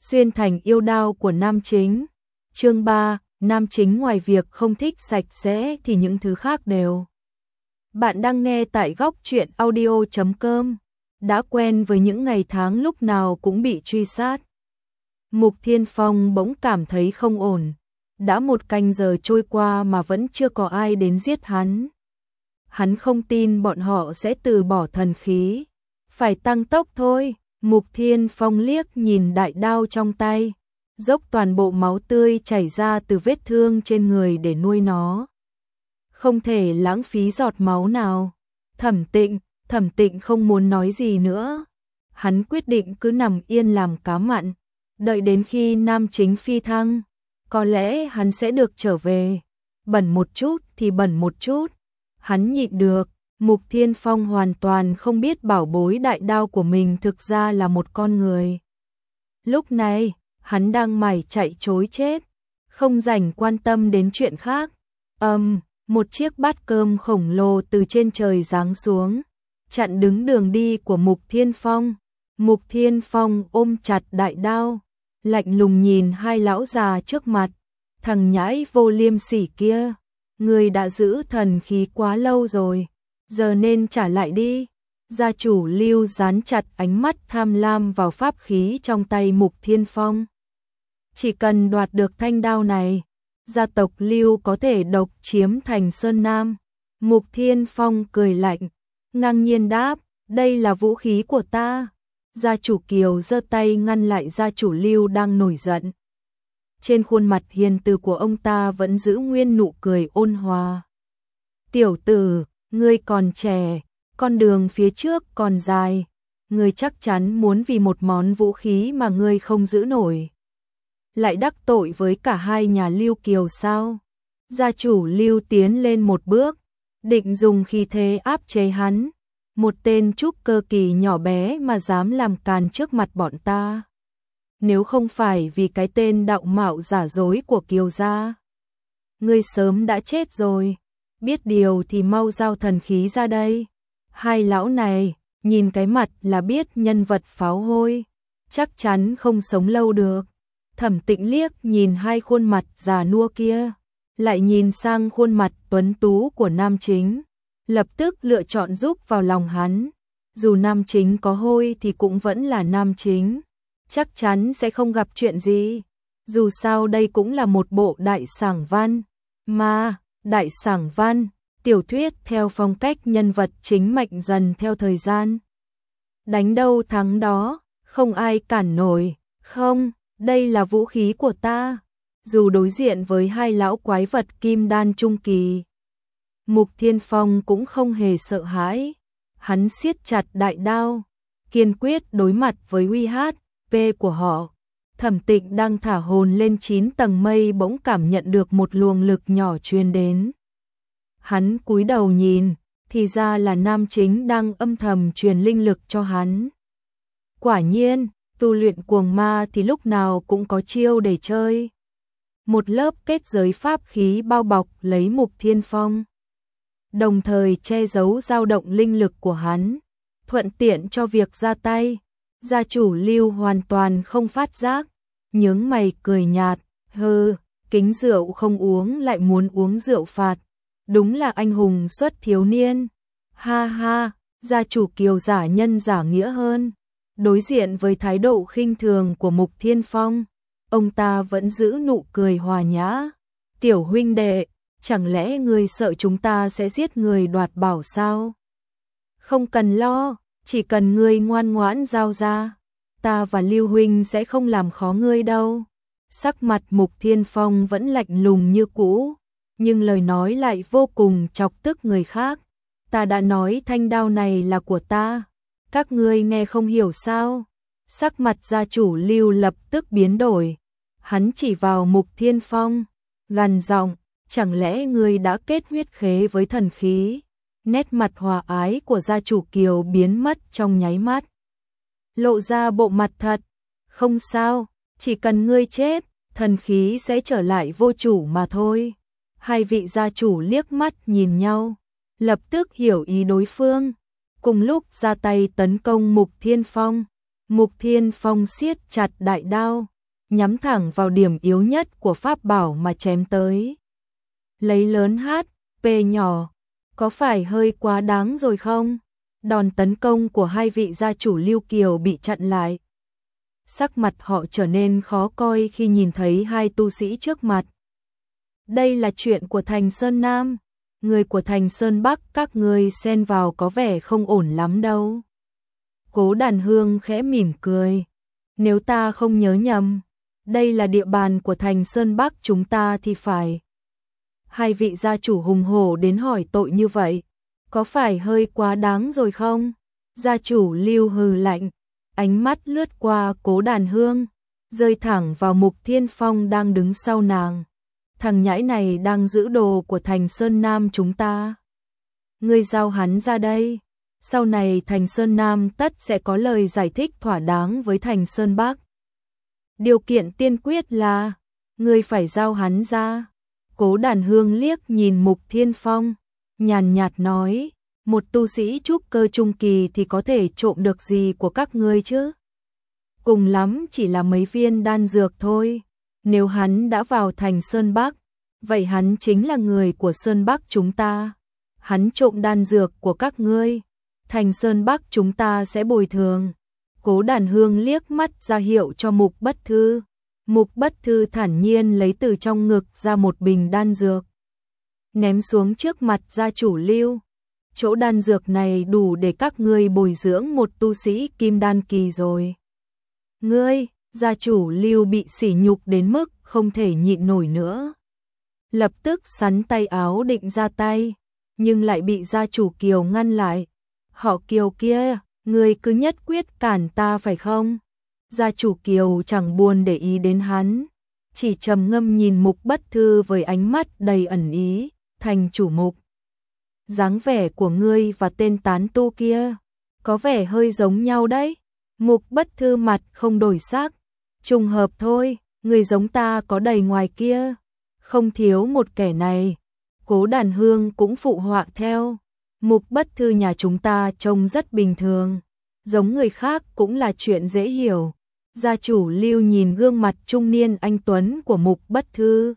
Xuyên thành yêu đao của nam chính. Chương 3, nam chính ngoài việc không thích sạch sẽ thì những thứ khác đều. Bạn đang nghe tại góc truyện audio.com. Đã quen với những ngày tháng lúc nào cũng bị truy sát, Mục Thiên Phong bỗng cảm thấy không ổn. Đã 1 canh giờ trôi qua mà vẫn chưa có ai đến giết hắn. Hắn không tin bọn họ sẽ từ bỏ thần khí. Phải tăng tốc thôi. Mục Thiên Phong liếc nhìn đại đao trong tay, dốc toàn bộ máu tươi chảy ra từ vết thương trên người để nuôi nó. Không thể lãng phí giọt máu nào. Thẩm Tịnh không muốn nói gì nữa. Hắn quyết định cứ nằm yên làm cá mặn, đợi đến khi nam chính phi thăng, có lẽ hắn sẽ được trở về. Bẩn một chút thì bẩn một chút, hắn nhịn được. Mục Thiên Phong hoàn toàn không biết bảo bối đại đao của mình thực ra là một con người. Lúc này, hắn đang mải chạy trối chết, không rảnh quan tâm đến chuyện khác. Một chiếc bát cơm khổng lồ từ trên trời giáng xuống, chặn đứng đường đi của Mục Thiên Phong. Mục Thiên Phong ôm chặt đại đao, lạnh lùng nhìn hai lão già trước mặt. Thằng nhãi vô liêm sỉ kia, người đã giữ thần khí quá lâu rồi, giờ nên trả lại đi. Gia chủ Lưu dán chặt ánh mắt tham lam vào pháp khí trong tay Mục Thiên Phong. Chỉ cần đoạt được thanh đao này, gia tộc Lưu có thể độc chiếm thành Sơn Nam. Mục Thiên Phong cười lạnh, ngang nhiên đáp, đây là vũ khí của ta. Gia chủ Kiều giơ tay ngăn lại gia chủ Lưu đang nổi giận. Trên khuôn mặt hiền từ của ông ta vẫn giữ nguyên nụ cười ôn hòa. Tiểu tử, ngươi còn trẻ, con đường phía trước còn dài, ngươi chắc chắn muốn vì một món vũ khí mà ngươi không giữ nổi, lại đắc tội với cả hai nhà Lưu Kiều sao? Gia chủ Lưu tiến lên một bước, định dùng khí thế áp chế hắn. Một tên trúc cơ kỳ nhỏ bé mà dám làm càn trước mặt bọn ta. Nếu không phải vì cái tên đạo mạo giả dối của Kiều gia, ngươi sớm đã chết rồi. Biết điều thì mau giao thần khí ra đây. Hai lão này, nhìn cái mặt là biết nhân vật pháo hôi, chắc chắn không sống lâu được. Thẩm Tịnh liếc nhìn hai khuôn mặt già nua kia, lại nhìn sang khuôn mặt tuấn tú của nam chính, lập tức lựa chọn giúp vào lòng hắn. Dù nam chính có hôi thì cũng vẫn là nam chính, chắc chắn sẽ không gặp chuyện gì. Dù sao đây cũng là một bộ đại sảng văn, mà đại sảng văn, tiểu thuyết theo phong cách nhân vật chính mạnh dần theo thời gian. Đánh đâu thắng đó, không ai cản nổi. Không, đây là vũ khí của ta. Dù đối diện với hai lão quái vật kim đan trung kỳ, Mục Thiên Phong cũng không hề sợ hãi. Hắn siết chặt đại đao, kiên quyết đối mặt với uy hiếp của họ. Thẩm Tịnh đang thả hồn lên 9 tầng mây bỗng cảm nhận được một luồng lực nhỏ truyền đến. Hắn cúi đầu nhìn, thì ra là nam chính đang âm thầm truyền linh lực cho hắn. Quả nhiên, tu luyện cuồng ma thì lúc nào cũng có chiêu để chơi. Một lớp kết giới pháp khí bao bọc lấy Mục Thiên Phong, đồng thời che giấu dao động linh lực của hắn, thuận tiện cho việc ra tay. Gia chủ Lưu hoàn toàn không phát giác, nhướng mày cười nhạt, kính rượu không uống lại muốn uống rượu phạt, đúng là anh hùng xuất thiếu niên. Ha ha, gia chủ Kiều giả nhân giả nghĩa hơn. Đối diện với thái độ khinh thường của Mục Thiên Phong, ông ta vẫn giữ nụ cười hòa nhã. Tiểu huynh đệ, chẳng lẽ ngươi sợ chúng ta sẽ giết người đoạt bảo sao? Không cần lo, chỉ cần ngươi ngoan ngoãn giao ra, ta và Lưu huynh sẽ không làm khó ngươi đâu. Sắc mặt Mục Thiên Phong vẫn lạnh lùng như cũ, nhưng lời nói lại vô cùng chọc tức người khác. Ta đã nói thanh đao này là của ta, các ngươi nghe không hiểu sao? Sắc mặt gia chủ Lưu lập tức biến đổi, hắn chỉ vào Mục Thiên Phong, gằn giọng, chẳng lẽ ngươi đã kết huyết khế với thần khí? Nét mặt hòa ái của gia chủ Kiều biến mất trong nháy mắt, lộ ra bộ mặt thật. Không sao, chỉ cần ngươi chết, thần khí sẽ trở lại vô chủ mà thôi. Hai vị gia chủ liếc mắt nhìn nhau, lập tức hiểu ý đối phương, cùng lúc ra tay tấn công Mục Thiên Phong. Mục Thiên Phong siết chặt đại đao, nhắm thẳng vào điểm yếu nhất của pháp bảo mà chém tới. Lấy lớn HP nhỏ, có phải hơi quá đáng rồi không? Đòn tấn công của hai vị gia chủ Lưu Kiều bị chặn lại. Sắc mặt họ trở nên khó coi khi nhìn thấy hai tu sĩ trước mặt. Đây là chuyện của thành Sơn Nam, người của thành Sơn Bắc các ngươi xen vào có vẻ không ổn lắm đâu. Cố Đàn Hương khẽ mỉm cười. Nếu ta không nhớ nhầm, đây là địa bàn của thành Sơn Bắc chúng ta thì phải. Hai vị gia chủ hùng hổ đến hỏi tội như vậy, có phải hơi quá đáng rồi không? Gia chủ Lưu hừ lạnh, ánh mắt lướt qua Cố Đàn Hương, rơi thẳng vào Mục Thiên Phong đang đứng sau nàng. Thằng nhãi này đang giữ đồ của thành Sơn Nam chúng ta. Ngươi giao hắn ra đây. Sau này thành Sơn Nam tất sẽ có lời giải thích thỏa đáng với thành Sơn Bắc. Điều kiện tiên quyết là ngươi phải giao hắn ra. Cố Đàn Hương liếc nhìn Mục Thiên Phong, nhàn nhạt nói, một tu sĩ trúc cơ trung kỳ thì có thể trộm được gì của các ngươi chứ? Cùng lắm chỉ là mấy viên đan dược thôi. Nếu hắn đã vào thành Sơn Bắc, vậy hắn chính là người của Sơn Bắc chúng ta. Hắn trộm đan dược của các ngươi, thành Sơn Bắc chúng ta sẽ bồi thường. Cố Đàn Hương liếc mắt ra hiệu cho Mục Bất Thư. Mục Bất Thư thản nhiên lấy từ trong ngực ra một bình đan dược, ném xuống trước mặt gia chủ Lưu. Chỗ đan dược này đủ để các ngươi bồi dưỡng một tu sĩ kim đan kỳ rồi. Ngươi, gia chủ Lưu bị sỉ nhục đến mức không thể nhịn nổi nữa. Lập tức sắn tay áo định ra tay, nhưng lại bị gia chủ Kiều ngăn lại. Họ Kiều kia, ngươi cứ nhất quyết cản ta phải không? Gia chủ Kiều chẳng buồn để ý đến hắn, chỉ trầm ngâm nhìn Mục Bất Thư với ánh mắt đầy ẩn ý. Thành chủ Mục, dáng vẻ của ngươi và tên tán tu kia có vẻ hơi giống nhau đấy. Mục Bất Thư mặt không đổi sắc, trùng hợp thôi, người giống ta có đầy ngoài kia, không thiếu một kẻ này. Cố Đàn Hương cũng phụ họa theo. Mục Bất Thư nhà chúng ta trông rất bình thường, giống người khác cũng là chuyện dễ hiểu. Gia chủ Lưu nhìn gương mặt trung niên anh tuấn của Mục Bất Thư,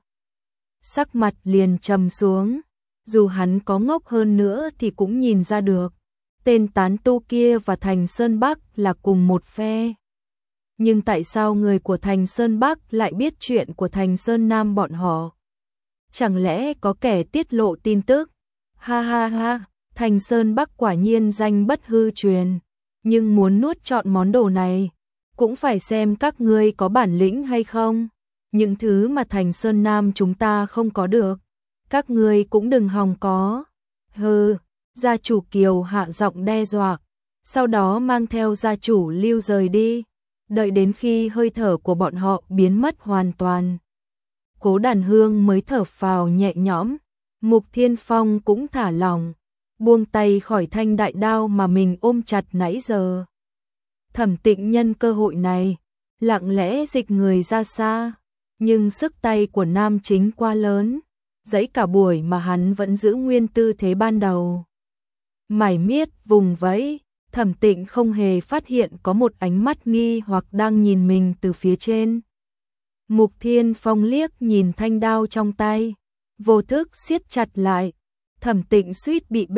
sắc mặt liền trầm xuống. Dù hắn có ngốc hơn nữa thì cũng nhìn ra được, tên tán tu kia và thành Sơn Bắc là cùng một phe. Nhưng tại sao người của thành Sơn Bắc lại biết chuyện của thành Sơn Nam bọn họ? Chẳng lẽ có kẻ tiết lộ tin tức? Ha ha ha, thành Sơn Bắc quả nhiên danh bất hư truyền, nhưng muốn nuốt trọn món đồ này, cũng phải xem các ngươi có bản lĩnh hay không. Những thứ mà thành Sơn Nam chúng ta không có được, các ngươi cũng đừng hòng có. Hừ, gia chủ Kiều hạ giọng đe dọa, sau đó mang theo gia chủ Lưu rời đi, đợi đến khi hơi thở của bọn họ biến mất hoàn toàn. Cố Đàn Hương mới thở phào nhẹ nhõm, Mục Thiên Phong cũng thả lỏng, buông tay khỏi thanh đại đao mà mình ôm chặt nãy giờ. Thẩm Tịnh nhân cơ hội này, lặng lẽ dịch người ra xa, nhưng sức tay của nam chính quá lớn, dẫy cả buổi mà hắn vẫn giữ nguyên tư thế ban đầu. Mải miết vùng vẫy, Thẩm Tịnh không hề phát hiện có một ánh mắt nghi hoặc đang nhìn mình từ phía trên. Mục Thiên Phong liếc nhìn thanh đao trong tay, vô thức siết chặt lại. Thẩm Tịnh suýt bị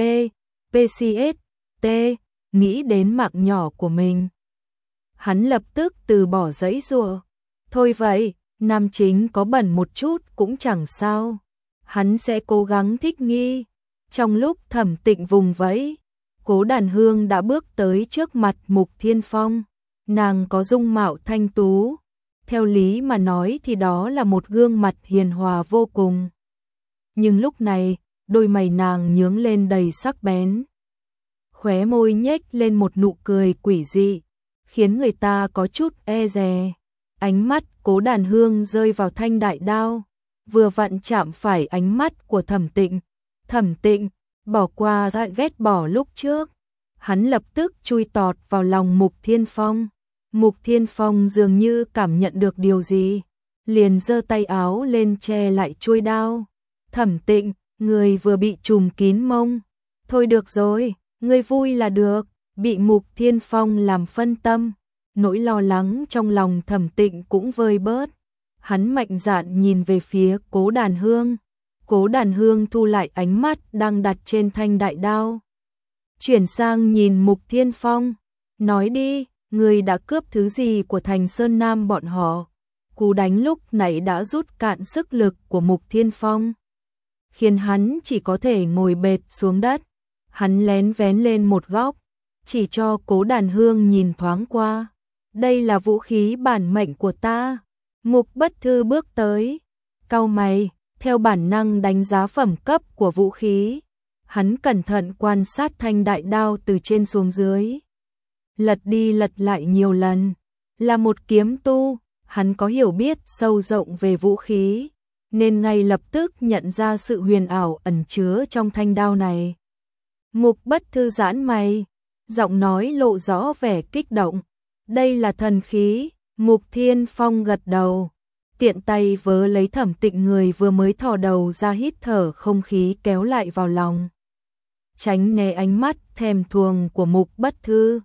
PCST, nghĩ đến mạng nhỏ của mình. Hắn lập tức từ bỏ giãy giụa. Thôi vậy, nam chính có bẩn một chút cũng chẳng sao. Hắn sẽ cố gắng thích nghi. Trong lúc Thẩm Tịnh vùng vẫy, Cố Đàn Hương đã bước tới trước mặt Mục Thiên Phong. Nàng có dung mạo thanh tú, theo lý mà nói thì đó là một gương mặt hiền hòa vô cùng. Nhưng lúc này, đôi mày nàng nhướng lên đầy sắc bén, khóe môi nhếch lên một nụ cười quỷ dị, khiến người ta có chút e dè. Ánh mắt Cố Đàn Hương rơi vào thanh đại đao, vừa vặn chạm phải ánh mắt của Thẩm Tịnh. Thẩm Tịnh bỏ qua ra ghét bỏ lúc trước, hắn lập tức chui tọt vào lòng Mục Thiên Phong. Mục Thiên Phong dường như cảm nhận được điều gì, liền giơ tay áo lên che lại chuôi đao. Thẩm Tịnh, người vừa bị trùm kín mông. Thôi được rồi, ngươi vui là được. Bị Mục Thiên Phong làm phân tâm, nỗi lo lắng trong lòng Thẩm Tịnh cũng vơi bớt. Hắn mạnh dạn nhìn về phía Cố Đàn Hương. Cố Đàn Hương thu lại ánh mắt đang đặt trên thanh đại đao, chuyển sang nhìn Mục Thiên Phong, nói đi, người đã cướp thứ gì của thành Sơn Nam bọn họ? Cú đánh lúc nãy đã rút cạn sức lực của Mục Thiên Phong, khiến hắn chỉ có thể ngồi bệt xuống đất. Hắn lén vén lên một góc, chỉ cho Cố Đàn Hương nhìn thoáng qua. Đây là vũ khí bản mệnh của ta. Mục Bất Thư bước tới, cau mày, theo bản năng đánh giá phẩm cấp của vũ khí. Hắn cẩn thận quan sát thanh đại đao từ trên xuống dưới, lật đi lật lại nhiều lần. Là một kiếm tu, hắn có hiểu biết sâu rộng về vũ khí, nên ngay lập tức nhận ra sự huyền ảo ẩn chứa trong thanh đao này. Mục Bất Thư giãn mày, giọng nói lộ rõ vẻ kích động. Đây là thần khí. Mục Thiên Phong gật đầu, tiện tay vớ lấy Thẩm Tịnh người vừa mới thò đầu ra hít thở không khí kéo lại vào lòng, tránh né ánh mắt thèm thuồng của Mục Bất Thư.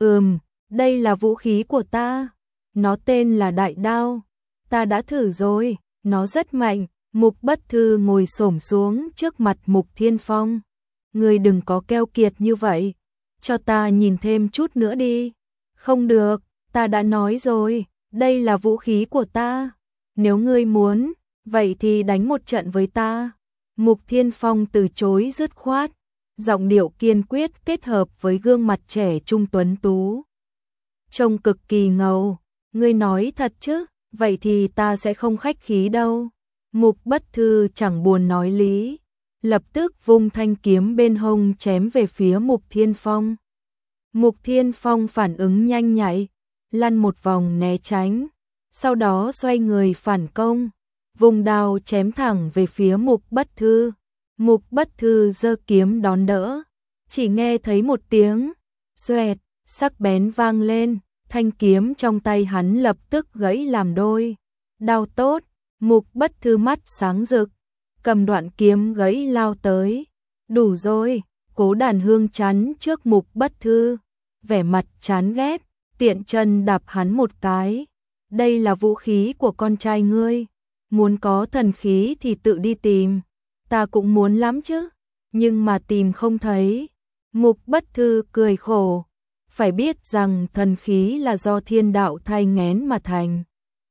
Đây là vũ khí của ta. Nó tên là đại đao. Ta đã thử rồi, nó rất mạnh. Mục Bất Thư ngồi xổm xuống trước mặt Mục Thiên Phong. Ngươi đừng có keo kiệt như vậy, cho ta nhìn thêm chút nữa đi. Không được, ta đã nói rồi, đây là vũ khí của ta. Nếu ngươi muốn, vậy thì đánh một trận với ta. Mục Thiên Phong từ chối dứt khoát, giọng điệu kiên quyết kết hợp với gương mặt trẻ trung tuấn tú, trông cực kỳ ngầu. Ngươi nói thật chứ? Vậy thì ta sẽ không khách khí đâu. Mục Bất Thư chẳng buồn nói lý, lập tức vung thanh kiếm bên hông chém về phía Mục Thiên Phong. Mục Thiên Phong phản ứng nhanh nhạy, lăn một vòng né tránh, sau đó xoay người phản công, vùng đao chém thẳng về phía Mục Bất Thư. Mục Bất Thư giơ kiếm đón đỡ, chỉ nghe thấy một tiếng xoẹt sắc bén vang lên, thanh kiếm trong tay hắn lập tức gãy làm đôi. Đao tốt. Mục Bất Thư mắt sáng rực, cầm đoạn kiếm gãy lao tới. Đủ rồi. Cố Đàn Hương chắn trước Mục Bất Thư, vẻ mặt chán ghét, tiện chân đạp hắn một cái. Đây là vũ khí của con trai ngươi, muốn có thần khí thì tự đi tìm. Ta cũng muốn lắm chứ, nhưng mà tìm không thấy. Mục Bất Thư cười khổ, phải biết rằng thần khí là do thiên đạo thai nghén mà thành,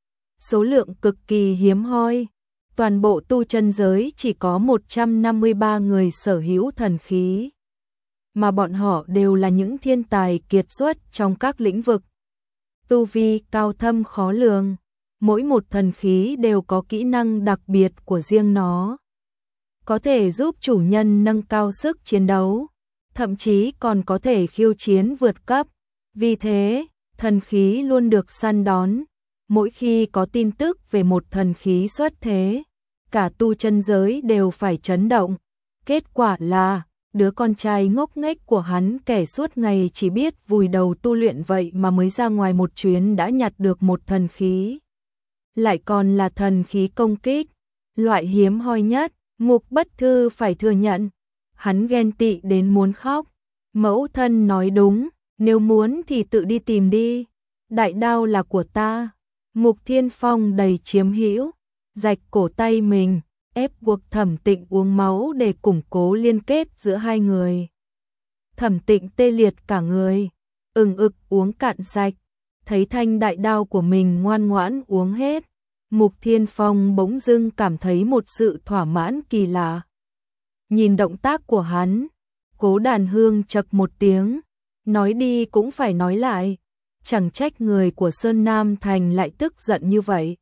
số lượng cực kỳ hiếm hoi. Toàn bộ tu chân giới chỉ có 153 người sở hữu thần khí, mà bọn họ đều là những thiên tài kiệt xuất trong các lĩnh vực, tu vi cao thâm khó lường. Mỗi một thần khí đều có kỹ năng đặc biệt của riêng nó, có thể giúp chủ nhân nâng cao sức chiến đấu, thậm chí còn có thể khiêu chiến vượt cấp. Vì thế, thần khí luôn được săn đón. Mỗi khi có tin tức về một thần khí xuất thế, cả tu chân giới đều phải chấn động. Kết quả là, đứa con trai ngốc nghếch của hắn kẻ suốt ngày chỉ biết vùi đầu tu luyện vậy mà mới ra ngoài một chuyến đã nhặt được một thần khí. Lại còn là thần khí công kích, loại hiếm hoi nhất. Mục Bất Thư phải thừa nhận, hắn ghen tị đến muốn khóc. Mẫu thân nói đúng, nếu muốn thì tự đi tìm đi. Đại đao là của ta. Mục Thiên Phong đầy chiếm hữu, rạch cổ tay mình, ép buộc Thẩm Tịnh uống máu để củng cố liên kết giữa hai người. Thẩm Tịnh tê liệt cả người, ực uống cạn sạch, thấy thanh đại đao của mình ngoan ngoãn uống hết. Mục Thiên Phong bỗng dưng cảm thấy một sự thỏa mãn kỳ lạ. Nhìn động tác của hắn, Cố Đàn Hương chậc một tiếng, nói đi cũng phải nói lại, chẳng trách người của Sơn Nam Thành lại tức giận như vậy.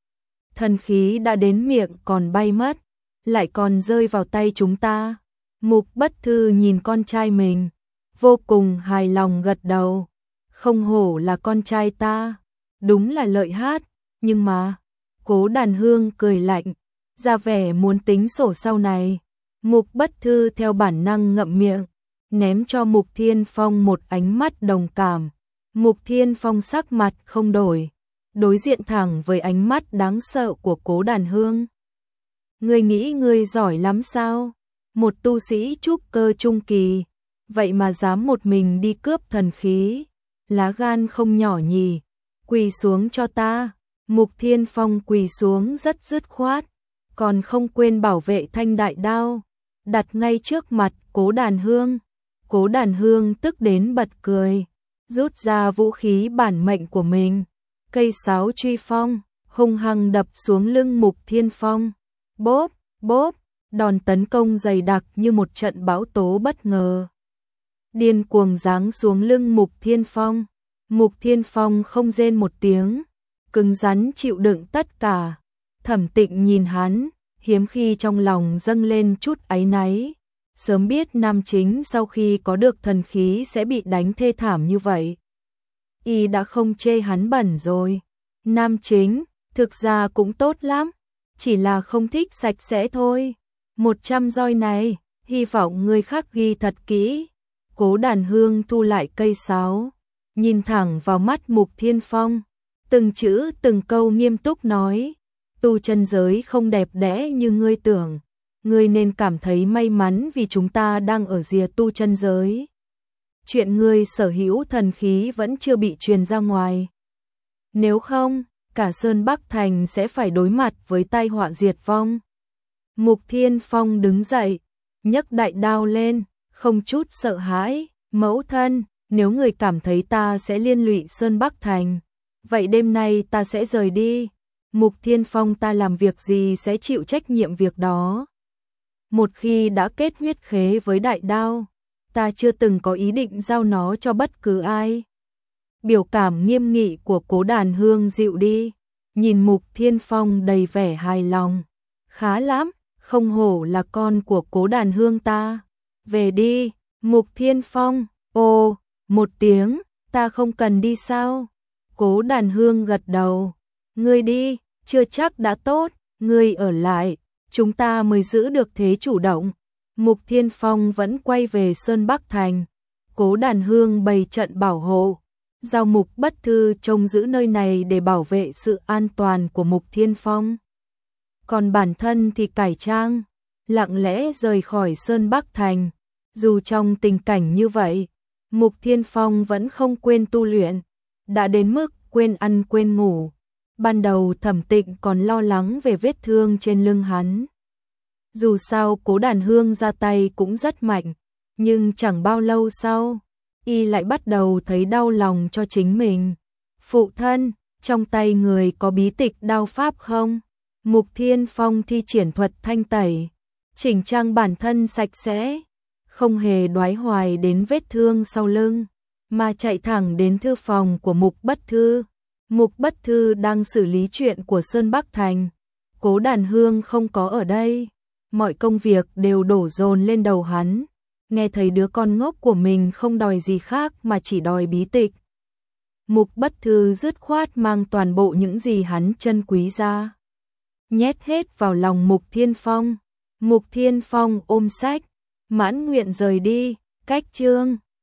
Thần khí đã đến miệng còn bay mất, lại còn rơi vào tay chúng ta. Mục Bất Thư nhìn con trai mình, vô cùng hài lòng gật đầu. Không hổ là con trai ta, đúng là lợi hại, nhưng mà... Cố Đàn Hương cười lạnh, ra vẻ muốn tính sổ sau này. Mục Bất Thư theo bản năng ngậm miệng, ném cho Mục Thiên Phong một ánh mắt đồng cảm. Mục Thiên Phong sắc mặt không đổi, đối diện thẳng với ánh mắt đáng sợ của Cố Đàn Hương. Ngươi nghĩ ngươi giỏi lắm sao? Một tu sĩ trúc cơ trung kỳ, vậy mà dám một mình đi cướp thần khí. lá gan không nhỏ nhỉ, quỳ xuống cho ta. Mục Thiên Phong quỳ xuống rất dứt khoát, còn không quên bảo vệ thanh đại đao, đặt ngay trước mặt Cố Đàn Hương. Cố Đàn Hương tức đến bật cười, rút ra vũ khí bản mệnh của mình, cây sáo truy phong, hung hăng đập xuống lưng Mục Thiên Phong. Bốp, bốp, đòn tấn công dày đặc như một trận bão tố bất ngờ, điên cuồng giáng xuống lưng Mục Thiên Phong. Mục Thiên Phong không rên một tiếng, cứng rắn chịu đựng tất cả. Thẩm Tịnh nhìn hắn, hiếm khi trong lòng dâng lên chút áy náy. Sớm biết nam chính sau khi có được thần khí sẽ bị đánh thê thảm như vậy, y đã không chê hắn bẩn rồi. Nam chính, thực ra cũng tốt lắm, chỉ là không thích sạch sẽ thôi. 100 roi này, hy vọng người khác ghi thật kỹ. Cố Đàn Hương thu lại cây sáo, nhìn thẳng vào mắt Mục Thiên Phong, từng chữ từng câu nghiêm túc nói, tu chân giới không đẹp đẽ như ngươi tưởng, ngươi nên cảm thấy may mắn vì chúng ta đang ở rìa tu chân giới. Chuyện ngươi sở hữu thần khí vẫn chưa bị truyền ra ngoài. Nếu không, cả Sơn Bắc Thành sẽ phải đối mặt với tai họa diệt vong. Mục Thiên Phong đứng dậy, nhấc đại đao lên, không chút sợ hãi. Mẫu thân, nếu người cảm thấy ta sẽ liên lụy Sơn Bắc Thành, vậy đêm nay ta sẽ rời đi. Mục Thiên Phong, ta làm việc gì sẽ chịu trách nhiệm việc đó. Một khi đã kết huyết khế với đại đao, ta chưa từng có ý định giao nó cho bất cứ ai. Biểu cảm nghiêm nghị của Cố Đàn Hương dịu đi, nhìn Mục Thiên Phong đầy vẻ hài lòng. Khá lắm, không hổ là con của Cố Đàn Hương ta. Về đi. Mục Thiên Phong, ồ, một tiếng, ta không cần đi sao? Cố Đàn Hương gật đầu. Ngươi đi, chưa chắc đã tốt, ngươi ở lại, chúng ta mới giữ được thế chủ động. Mục Thiên Phong vẫn quay về Sơn Bắc Thành. Cố Đàn Hương bày trận bảo hộ, giao Mục Bất Thư trông giữ nơi này để bảo vệ sự an toàn của Mục Thiên Phong. Còn bản thân thì cải trang, lặng lẽ rời khỏi Sơn Bắc Thành. Dù trong tình cảnh như vậy, Mục Thiên Phong vẫn không quên tu luyện, đã đến mức quên ăn quên ngủ. Ban đầu Thẩm Tịnh còn lo lắng về vết thương trên lưng hắn. Dù sao Cố Đàn Hương ra tay cũng rất mạnh, nhưng chẳng bao lâu sau, y lại bắt đầu thấy đau lòng cho chính mình. Phụ thân, trong tay người có bí tịch đao pháp không? Mục Thiên Phong thi triển thuật thanh tẩy, chỉnh trang bản thân sạch sẽ, không hề đoái hoài đến vết thương sau lưng, mà chạy thẳng đến thư phòng của Mục Bất Thư. Mục Bất Thư đang xử lý chuyện của Sơn Bắc Thành. Cố Đàn Hương không có ở đây, mọi công việc đều đổ dồn lên đầu hắn. Nghe thấy đứa con ngốc của mình không đòi gì khác mà chỉ đòi bí tịch, Mục Bất Thư dứt khoát mang toàn bộ những gì hắn trân quý ra, nhét hết vào lòng Mục Thiên Phong. Mục Thiên Phong ôm sách, mãn nguyện rời đi. Cách chương